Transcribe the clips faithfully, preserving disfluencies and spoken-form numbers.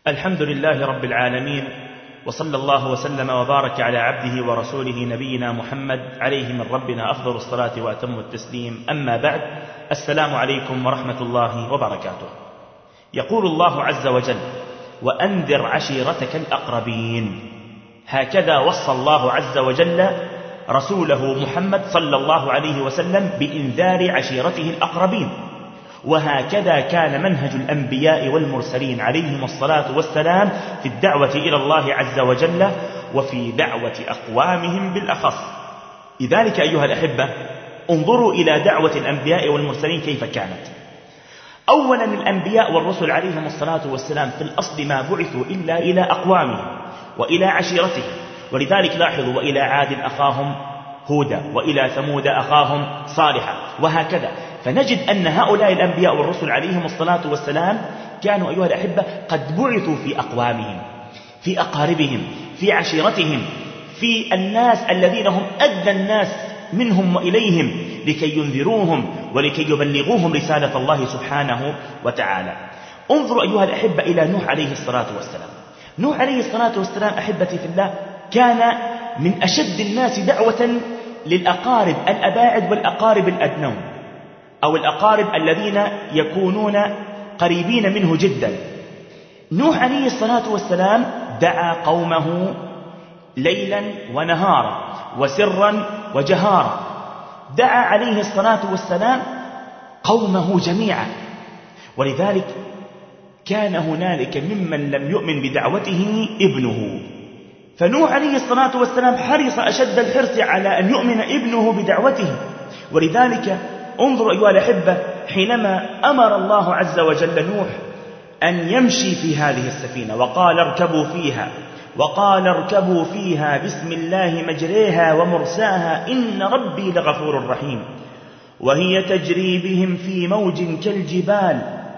الحمد لله رب العالمين، وصلى الله وسلم وبارك على عبده ورسوله نبينا محمد عليه من ربنا أفضل الصلاة وأتم التسليم. أما بعد، السلام عليكم ورحمة الله وبركاته. يقول الله عز وجل: وأنذر عشيرتك الأقربين. هكذا وصى الله عز وجل رسوله محمد صلى الله عليه وسلم بإنذار عشيرته الأقربين، وهكذا كان منهج الأنبياء والمرسلين عليهم الصلاة والسلام في الدعوة إلى الله عز وجل وفي دعوة أقوامهم بالأخص. لذلك أيها الأحبة، انظروا إلى دعوة الأنبياء والمرسلين كيف كانت. أولا، الأنبياء والرسل عليهم الصلاة والسلام في الأصل ما بعثوا إلا إلى أقوامهم وإلى عشيرتهم، ولذلك لاحظوا: وإلى عاد أخاهم هودا، وإلى ثمود أخاهم صالحا، وهكذا. فنجد أن هؤلاء الأنبياء والرسل عليهم الصلاة والسلام كانوا أيها الأحبة قد بعثوا في أقوامهم، في أقاربهم، في عشيرتهم، في الناس الذين هم أدنى الناس منهم وإليهم، لكي ينذروهم ولكي يبلغوهم رسالة الله سبحانه وتعالى. انظروا أيها الأحبة إلى نوح عليه الصلاة والسلام. نوح عليه الصلاة والسلام أحبتي في الله كان من أشد الناس دعوة للأقارب الأباعد والأقارب الأدنون، أو الأقارب الذين يكونون قريبين منه جدا. نوح عليه الصلاة والسلام دعا قومه ليلا ونهارا وسرا وجهارا، دعا عليه الصلاة والسلام قومه جميعا، ولذلك كان هنالك ممن لم يؤمن بدعوته ابنه، فنوح عليه الصلاة والسلام حرص أشد الحرص على أن يؤمن ابنه بدعوته. ولذلك انظروا أيها الأحبة، حينما أمر الله عز وجل نوح أن يمشي في هذه السفينة وقال: اركبوا فيها وقال اركبوا فيها بسم الله مجريها ومرساها إن ربي لغفور رحيم، وهي تجري بهم في موج كالجبال،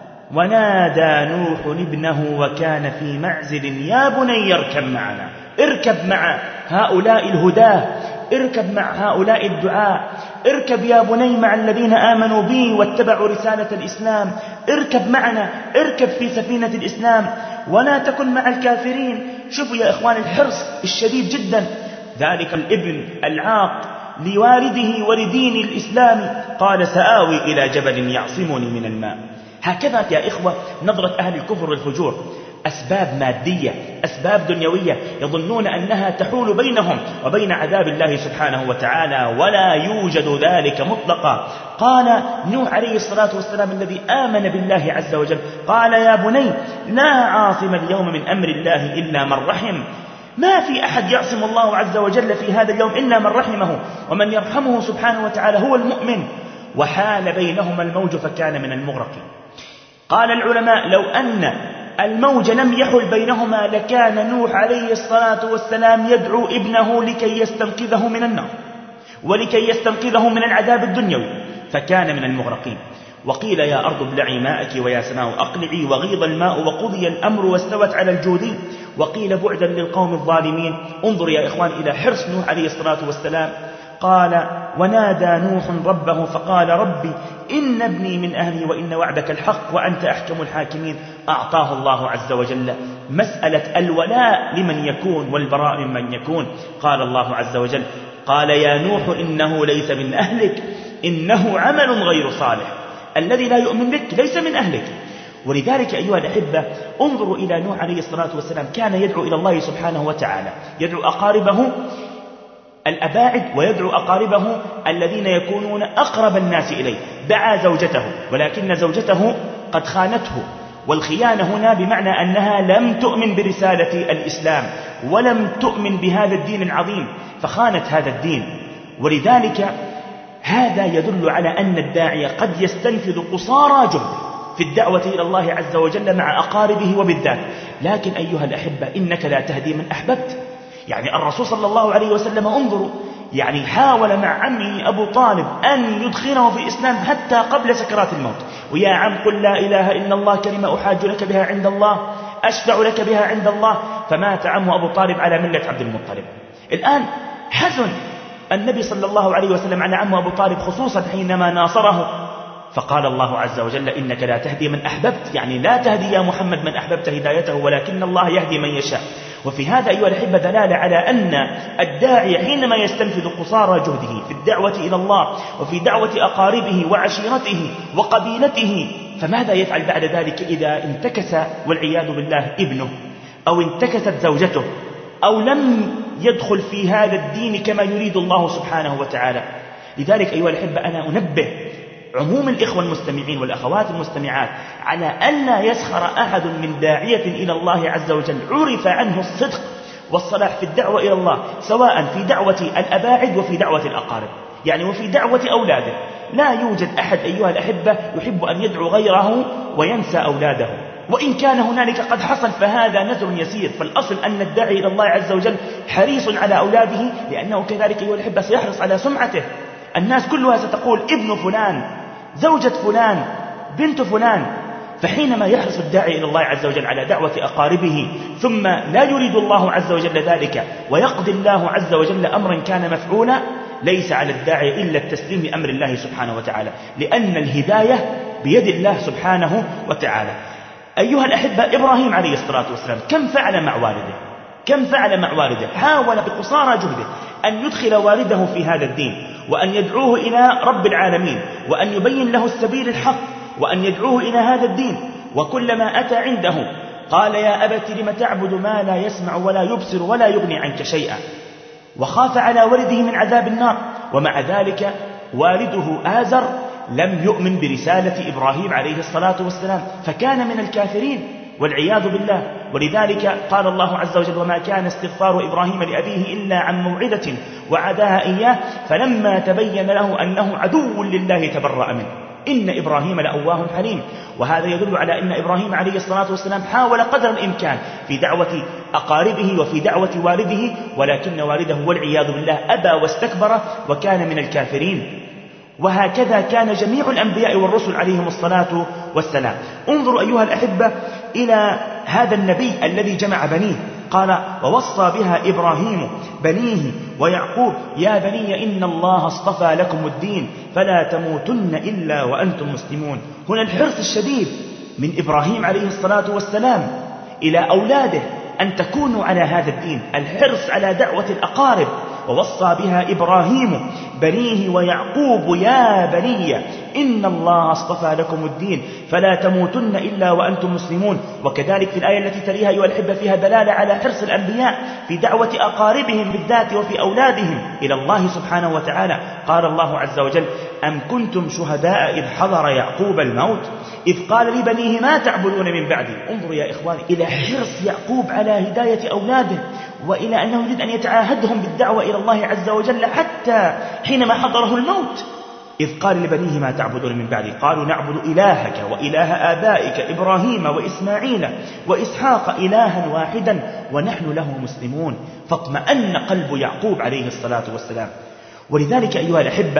ونادى نوح ابنه وكان في معزل يا بني اركب معنا. اركب مع هؤلاء الهداة، اركب مع هؤلاء الدعاء، اركب يا بني مع الذين آمنوا بي واتبعوا رسالة الإسلام، اركب معنا، اركب في سفينة الإسلام ولا تكن مع الكافرين. شوفوا يا إخوان الحرص الشديد جدا. ذلك الابن العاق لوالده ولدين الإسلام قال: سآوي إلى جبل يعصمني من الماء. هكذا يا إخوة نظرة أهل الكفر والفجور، أسباب مادية، أسباب دنيوية، يظنون أنها تحول بينهم وبين عذاب الله سبحانه وتعالى، ولا يوجد ذلك مطلقا. قال نوح عليه الصلاة والسلام الذي آمن بالله عز وجل، قال: يا بني لا عاصم اليوم من أمر الله إلا من رحم. ما في أحد يعصم الله عز وجل في هذا اليوم إلا من رحمه، ومن يرحمه سبحانه وتعالى هو المؤمن. وحال بينهما الموج فكان من المغرقين. قال العلماء: لو أن الموج لم يحل بينهما لكان نوح عليه الصلاة والسلام يدعو ابنه لكي يستنقذه من النار ولكي يستنقذه من العذاب الدنيوي، فكان من المغرقين. وقيل: يا أرض ابلعي ماءك ويا سماء أقلعي، وغيض الماء وقضي الأمر واستوت على الجودي. وقيل: بعدا للقوم الظالمين. انظر يا إخوان إلى حرص نوح عليه الصلاة والسلام. قال: ونادى نوح ربه فقال: ربي إن ابني من أهلي وإن وعدك الحق وأنت أحكم الحاكمين. أعطاه الله عز وجل مسألة الولاء لمن يكون والبراء ممن يكون. قال الله عز وجل: قال يا نوح إنه ليس من أهلك إنه عمل غير صالح. الذي لا يؤمن بك ليس من أهلك. ولذلك أيها الأحبة انظروا إلى نوح عليه الصلاة والسلام، كان يدعو إلى الله سبحانه وتعالى، يدعو أقاربه الأباعد ويدعو أقاربه الذين يكونون أقرب الناس إليه. دعا زوجته، ولكن زوجته قد خانته، والخيانة هنا بمعنى أنها لم تؤمن برسالة الإسلام ولم تؤمن بهذا الدين العظيم، فخانت هذا الدين. ولذلك هذا يدل على أن الداعية قد يستنفذ قصارى جهده في الدعوة إلى الله عز وجل مع أقاربه وبالذات. لكن أيها الأحبة إنك لا تهدي من أحببت. يعني الرسول صلى الله عليه وسلم انظروا يعني حاول مع عمه أبو طالب أن يدخله في الإسلام حتى قبل سكرات الموت. ويا عم قل لا إله إلا الله كلمة أحاج لك بها عند الله أشفع لك بها عند الله. فمات عمه أبو طالب على ملة عبد المطلب. الآن حزن النبي صلى الله عليه وسلم على عمه أبو طالب، خصوصا حينما ناصره فقال الله عز وجل إنك لا تهدي من أحببت، يعني لا تهدي يا محمد من أحببت هدايته ولكن الله يهدي من يشاء. وفي هذا أيها الأحبة دلالة على أن الداعي حينما يستنفذ قصارى جهده في الدعوة إلى الله وفي دعوة أقاربه وعشيرته وقبيلته، فماذا يفعل بعد ذلك إذا انتكس والعياذ بالله ابنه أو انتكست زوجته أو لم يدخل في هذا الدين كما يريد الله سبحانه وتعالى؟ لذلك أيها الأحبة أنا أنبه عموم الإخوة المستمعين والأخوات المستمعات على أن لا يسخر أحد من داعية إلى الله عز وجل عرف عنه الصدق والصلاح في الدعوة إلى الله، سواء في دعوة الأباعد وفي دعوة الأقارب، يعني وفي دعوة أولاده. لا يوجد أحد أيها الأحبة يحب أن يدعو غيره وينسى أولاده، وإن كان هنالك قد حصل فهذا نذر يسير. فالأصل أن الداعي إلى الله عز وجل حريص على أولاده، لأنه كذلك أيها الأحبة سيحرص على سمعته. الناس كلها ستقول ابن فلان، زوجة فلان، بنت فلان. فحينما يحرص الداعي إلى الله عز وجل على دعوة أقاربه ثم لا يريد الله عز وجل ذلك ويقضي الله عز وجل أمرا كان مفعولا، ليس على الداعي إلا التسليم لأمر الله سبحانه وتعالى، لأن الهداية بيد الله سبحانه وتعالى. أيها الأحبة، إبراهيم عليه الصلاة والسلام كم فعل مع والده؟ كم فعل مع والده؟ حاول بقصارى جهده أن يدخل والده في هذا الدين، وأن يدعوه إلى رب العالمين، وأن يبين له السبيل الحق، وأن يدعوه إلى هذا الدين. وكلما أتى عنده قال يا أبت لم تعبد ما لا يسمع ولا يبصر ولا يغني عنك شيئا، وخاف على ولده من عذاب النار. ومع ذلك والده آزر لم يؤمن برسالة إبراهيم عليه الصلاة والسلام، فكان من الكافرين والعياذ بالله. ولذلك قال الله عز وجل وما كان استغفار إبراهيم لأبيه إلا عن موعدة وعداها إياه فلما تبين له أنه عدو لله تبرأ منه إن إبراهيم لأواه حليم. وهذا يدل على أن إبراهيم عليه الصلاة والسلام حاول قدر الإمكان في دعوة أقاربه وفي دعوة والده، ولكن والده والعياذ بالله أبى واستكبر وكان من الكافرين. وهكذا كان جميع الأنبياء والرسل عليهم الصلاة والسلام. انظروا أيها الأحبة إلى هذا النبي الذي جمع بنيه، قال ووصى بها إبراهيم بنيه ويعقوب يا بني إن الله اصطفى لكم الدين فلا تموتن إلا وأنتم مسلمون. هنا الحرص الشديد من إبراهيم عليه الصلاة والسلام إلى أولاده أن تكونوا على هذا الدين، الحرص على دعوة الأقارب. ووصى بها إبراهيم بنيه ويعقوب يا بني إن الله اصطفى لكم الدين فلا تموتن إلا وأنتم مسلمون. وكذلك في الآية التي تليها أيها الأحبة فيها دلالة على حرص الأنبياء في دعوة أقاربهم بالذات وفي أولادهم إلى الله سبحانه وتعالى. قال الله عز وجل أم كنتم شهداء إذ حضر يعقوب الموت إذ قال لبنيه ما تعبدون من بعدي. انظروا يا إخواني إلى حرص يعقوب على هداية أولاده، وإلى أنه يريد أن يتعاهدهم بالدعوة إلى الله عز وجل حتى حينما حضره الموت إذ قال لبنيه ما تعبدون من بعدي قالوا نعبد إلهك وإله آبائك إبراهيم وإسماعيل وإسحاق إلها واحدا ونحن له مسلمون. فاطمأن قلب يعقوب عليه الصلاة والسلام. ولذلك أيها الأحبة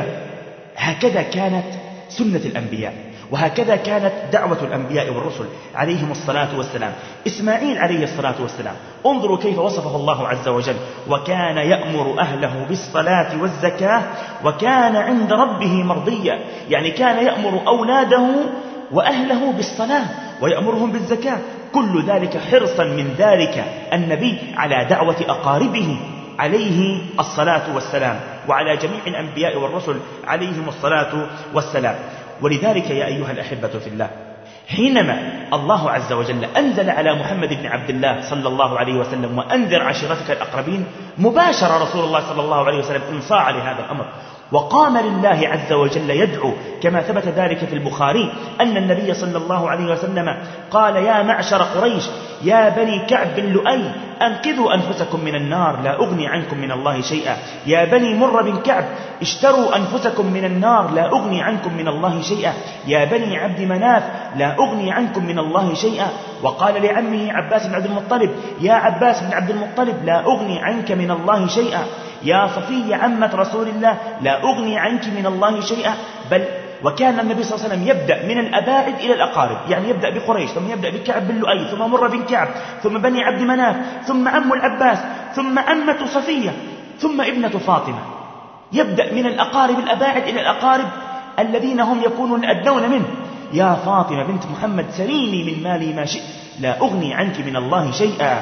هكذا كانت سنة الأنبياء، وهكذا كانت دعوة الأنبياء والرسل عليهم الصلاة والسلام. إسماعيل عليه الصلاة والسلام انظروا كيف وصفه الله عز وجل وكان يأمر أهله بالصلاة والزكاة وكان عند ربه مرضيا، يعني كان يأمر أولاده وأهله بالصلاة ويأمرهم بالزكاة، كل ذلك حرصا من ذلك النبي على دعوة أقاربه عليه الصلاة والسلام وعلى جميع الأنبياء والرسل عليهم الصلاة والسلام. ولذلك يا أيها الأحبة في الله حينما الله عز وجل أنزل على محمد بن عبد الله صلى الله عليه وسلم وأنذر عشيرتك الأقربين، مباشر رسول الله صلى الله عليه وسلم انصاع لهذا الأمر وقام لله عز وجل يدعو، كما ثبت ذلك في البخاري أن النبي صلى الله عليه وسلم قال يا معشر قريش يا بني كعب بن لؤي أنقذوا أنفسكم من النار لا أغني عنكم من الله شيئا، يا بني مر بن كعب اشتروا أنفسكم من النار لا أغني عنكم من الله شيئا، يا بني عبد مناف لا أغني عنكم من الله شيئا. وقال لعمه عباس بن عبد المطلب يا عباس بن عبد المطلب لا أغني عنك من الله شيئا، يا صفية عمة رسول الله لا أغني عنك من الله شيئا. بل وكان النبي صلى الله عليه وسلم يبدأ من الأباعد إلى الأقارب، يعني يبدأ بقريش ثم يبدأ بكعب بن لؤي ثم مر بن كعب ثم بني عبد مناف ثم عم العباس ثم عمة صفية ثم ابنة فاطمة. يبدأ من الأقارب الأباعد إلى الأقارب الذين هم يكونون أدنون منه. يا فاطمة بنت محمد سليني من مالي ما شئت لا أغني عنك من الله شيئا.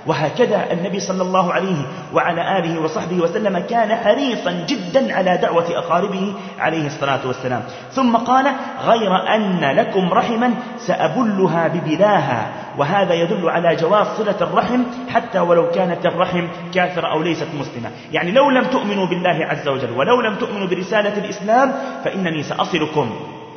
وهكذا النبي صلى الله عليه وعلى آله وصحبه وسلم كان حريصا جدا على دعوة أقاربه عليه الصلاة والسلام. ثم قال غير أن لكم رحما سأبلها ببلاها. وهذا يدل على جواز صلة الرحم حتى ولو كانت الرحم كافرة أو ليست مسلمة. يعني لو لم تؤمنوا بالله عز وجل ولو لم تؤمنوا برسالة الإسلام فإنني سأصلكم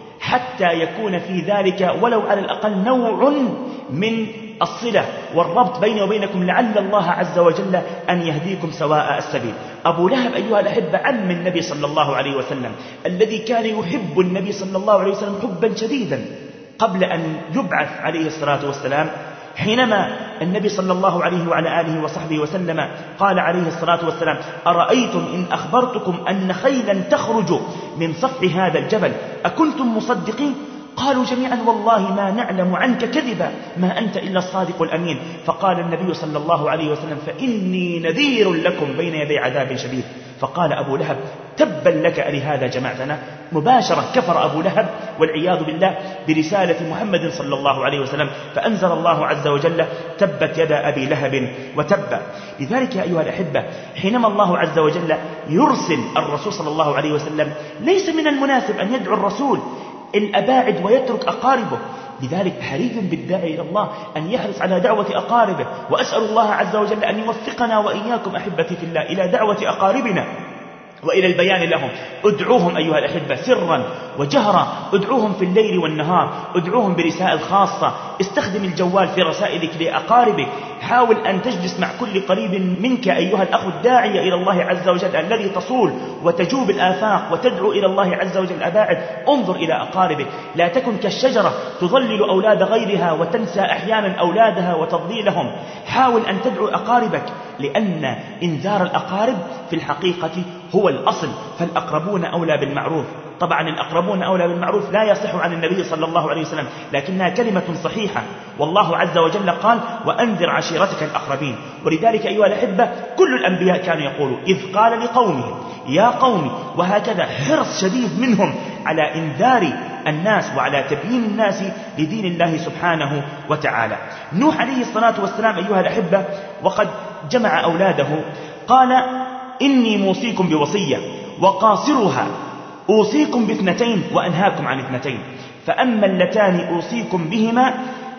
حتى يكون في ذلك ولو على الأقل نوع من الصلة والربط بيني وبينكم لعل الله عز وجل أن يهديكم سواء السبيل. أبو لهب أيها الأحبة عم النبي صلى الله عليه وسلم الذي كان يحب النبي صلى الله عليه وسلم حبا شديدا قبل أن يبعث عليه الصلاة والسلام. حينما النبي صلى الله عليه وعلى آله وصحبه وسلم قال عليه الصلاة والسلام أرأيتم إن أخبرتكم أن خيلا تخرج من صف هذا الجبل أكنتم مصدقين؟ قالوا جميعا والله ما نعلم عنك كذبا ما أنت إلا الصادق الأمين. فقال النبي صلى الله عليه وسلم فإني نذير لكم بين يدي عذاب شديد. فقال أبو لهب تبا لك ألهذا جمعتنا. مباشرة كفر أبو لهب والعياذ بالله برسالة محمد صلى الله عليه وسلم. فأنزل الله عز وجل تبت يدا أبي لهب وتب. لذلك يا أيها الأحبة حينما الله عز وجل يرسل الرسول صلى الله عليه وسلم ليس من المناسب أن يدعو الرسول الأباعد ويترك أقاربه. لذلك حري بالداعي إلى الله أن يحرص على دعوة أقاربه. وأسأل الله عز وجل أن يوفقنا وإياكم أحبتي في الله إلى دعوة أقاربنا وإلى البيان لهم. ادعوهم أيها الأحبة سرا وجهرا، ادعوهم في الليل والنهار، ادعوهم برسائل خاصة، استخدم الجوال في رسائلك لأقاربك. حاول أن تجلس مع كل قريب منك أيها الأخ الداعية إلى الله عز وجل الذي تصول وتجوب الآفاق وتدعو إلى الله عز وجل الأباعد. انظر إلى أقاربك، لا تكن كالشجرة تظلل أولاد غيرها وتنسى أحيانا أولادها وتضليلهم. حاول أن تدعو أقاربك لأن إنذار الأقارب في الحقيقة هو الأصل. فالأقربون أولى بالمعروف. طبعا الأقربون أولى بالمعروف لا يصح عن النبي صلى الله عليه وسلم لكنها كلمة صحيحة. والله عز وجل قال وأنذر عشيرتك الأقربين. ولذلك أيها الأحبة كل الأنبياء كانوا يقولوا إذ قال لقومهم يا قوم. وهكذا حرص شديد منهم على إنذار الناس وعلى تبيين الناس لدين الله سبحانه وتعالى. نوح عليه الصلاة والسلام أيها الأحبة وقد جمع أولاده قال إني موصيكم بوصية وقاصرها أوصيكم باثنتين وأنهاكم عن اثنتين. فأما اللتان أوصيكم بهما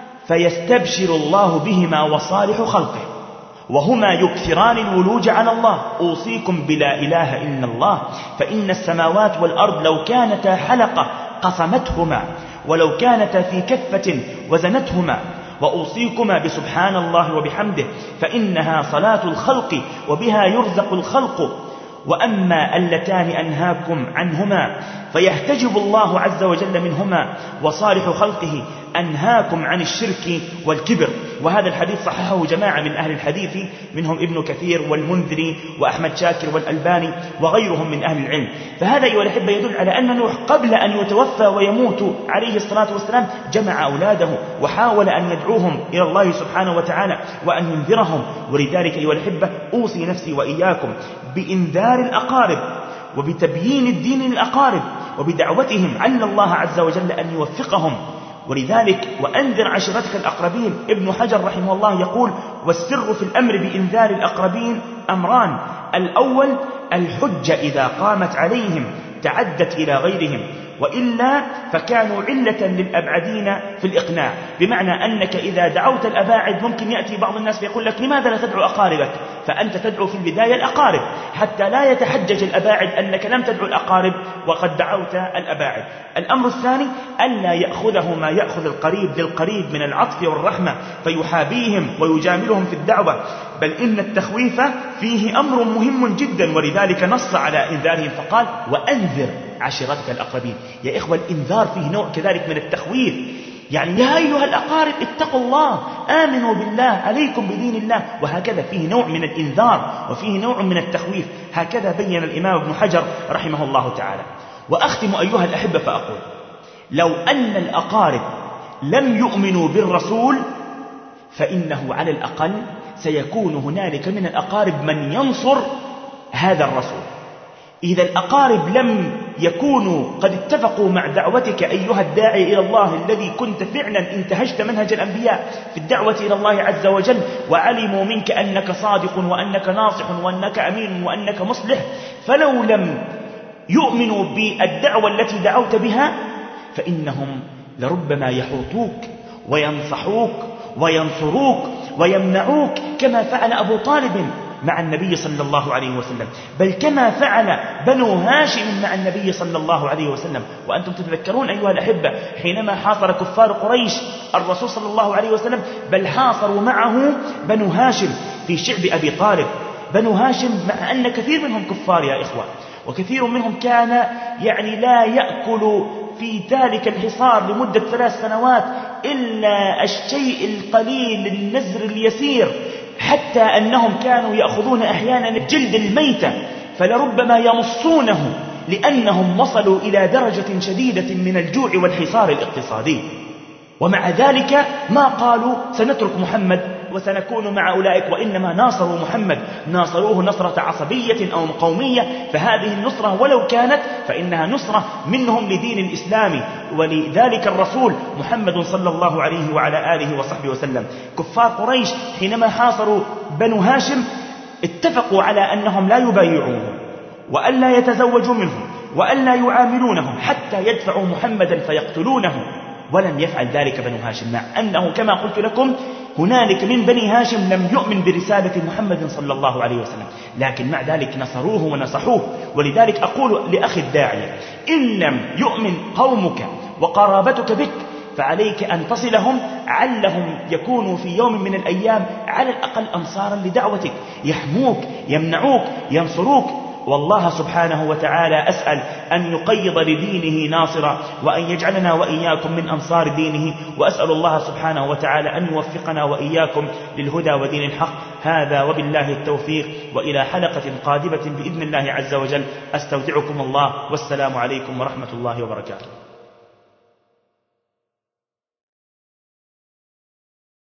فيستبشر الله بهما وصالح خلقه وهما يكثران الولوج على الله. أوصيكم بلا إله إلا الله فإن السماوات والأرض لو كانتا حلقة قسمتهما ولو كانتا في كفة وزنتهما. وأوصيكما بسبحان الله وبحمده فإنها صلاة الخلق وبها يرزق الخلق. وأما اللتان أنهاكم عنهما فيحتجب الله عز وجل منهما وصالح خلقه أنهاكم عن الشرك والكبر. وهذا الحديث صححه جماعة من أهل الحديث منهم ابن كثير والمنذري وأحمد شاكر والألباني وغيرهم من أهل العلم. فهذا أيها الأحبة يدل على أن نوح قبل أن يتوفى ويموت عليه الصلاة والسلام جمع أولاده وحاول أن يدعوهم إلى الله سبحانه وتعالى وأن ينذرهم. ولذلك أيها الأحبة أوصي نفسي وإياكم بإنذار الأقارب وبتبيين الدين للأقارب وبدعوتهم عل الله عز وجل أن يوفقهم. ولذلك وأنذر عشيرتك الأقربين. ابن حجر رحمه الله يقول والسر في الأمر بإنذار الأقربين أمران. الأول الحجة إذا قامت عليهم تعدت إلى غيرهم وإلا فكانوا علة للأبعدين في الإقناع. بمعنى أنك إذا دعوت الأباعد ممكن يأتي بعض الناس فيقول لك لماذا لا تدعو أقاربك؟ فأنت تدعو في البداية الأقارب حتى لا يتحجج الأباعد أنك لم تدعو الأقارب وقد دعوت الأباعد. الأمر الثاني ألا يأخذه ما يأخذ القريب للقريب من العطف والرحمة فيحابيهم ويجاملهم في الدعوة، بل إن التخويف فيه أمر مهم جدا. ولذلك نص على إنذارهم فقال وأنذر عشيرتك الأقربين. يا إخوة الإنذار فيه نوع كذلك من التخويف. يعني يا أيها الأقارب اتقوا الله آمنوا بالله عليكم بدين الله. وهكذا فيه نوع من الإنذار وفيه نوع من التخويف. هكذا بين الإمام ابن حجر رحمه الله تعالى. وأختم أيها الأحبة فأقول لو أن الأقارب لم يؤمنوا بالرسول فإنه على الأقل سيكون هنالك من الأقارب من ينصر هذا الرسول. إذا الأقارب لم يكونوا قد اتفقوا مع دعوتك أيها الداعي إلى الله الذي كنت فعلا انتهجت منهج الأنبياء في الدعوة إلى الله عز وجل، وعلموا منك أنك صادق وأنك ناصح وأنك أمين وأنك مصلح، فلو لم يؤمنوا بالدعوة التي دعوت بها فإنهم لربما يحوطوك وينصحوك وينصروك ويمنعوك، كما فعل أبو طالب مع النبي صلى الله عليه وسلم، بل كما فعل بنو هاشم مع النبي صلى الله عليه وسلم. وأنتم تتذكرون أيها الأحبة حينما حاصر كفار قريش الرسول صلى الله عليه وسلم، بل حاصروا معه بنو هاشم في شعب أبي طالب. بنو هاشم مع أن كثير منهم كفار يا إخوة، وكثير منهم كان يعني لا يأكل في ذلك الحصار لمدة ثلاث سنوات إلا الشيء القليل النزر اليسير، حتى أنهم كانوا يأخذون أحيانا جلد الميتة فلربما يمصونه، لأنهم وصلوا إلى درجة شديدة من الجوع والحصار الاقتصادي. ومع ذلك ما قالوا سنترك محمد وسنكون مع أولئك، وإنما ناصروا محمد، ناصروه نصرة عصبية أو قومية، فهذه النصرة ولو كانت فإنها نصرة منهم لدين الإسلام ولذلك الرسول محمد صلى الله عليه وعلى آله وصحبه وسلم. كفار قريش حينما حاصروا بنو هاشم اتفقوا على أنهم لا يبايعون وألا يتزوجوا منهم وألا يعاملونهم حتى يدفعوا محمدا فيقتلونه، ولم يفعل ذلك بنو هاشم، مع أنه كما قلت لكم هنالك من بني هاشم لم يؤمن برسالة محمد صلى الله عليه وسلم، لكن مع ذلك نصروه ونصحوه. ولذلك أقول لأخي الداعية إن لم يؤمن قومك وقرابتك بك فعليك أن تصلهم، علهم يكونوا في يوم من الأيام على الأقل أنصارا لدعوتك، يحموك يمنعوك ينصروك. والله سبحانه وتعالى أسأل أن يقيض لدينه ناصرا، وأن يجعلنا وإياكم من أنصار دينه، وأسأل الله سبحانه وتعالى أن يوفقنا وإياكم للهدى ودين الحق. هذا وبالله التوفيق، وإلى حلقة قادمة بإذن الله عز وجل أستودعكم الله، والسلام عليكم ورحمة الله وبركاته.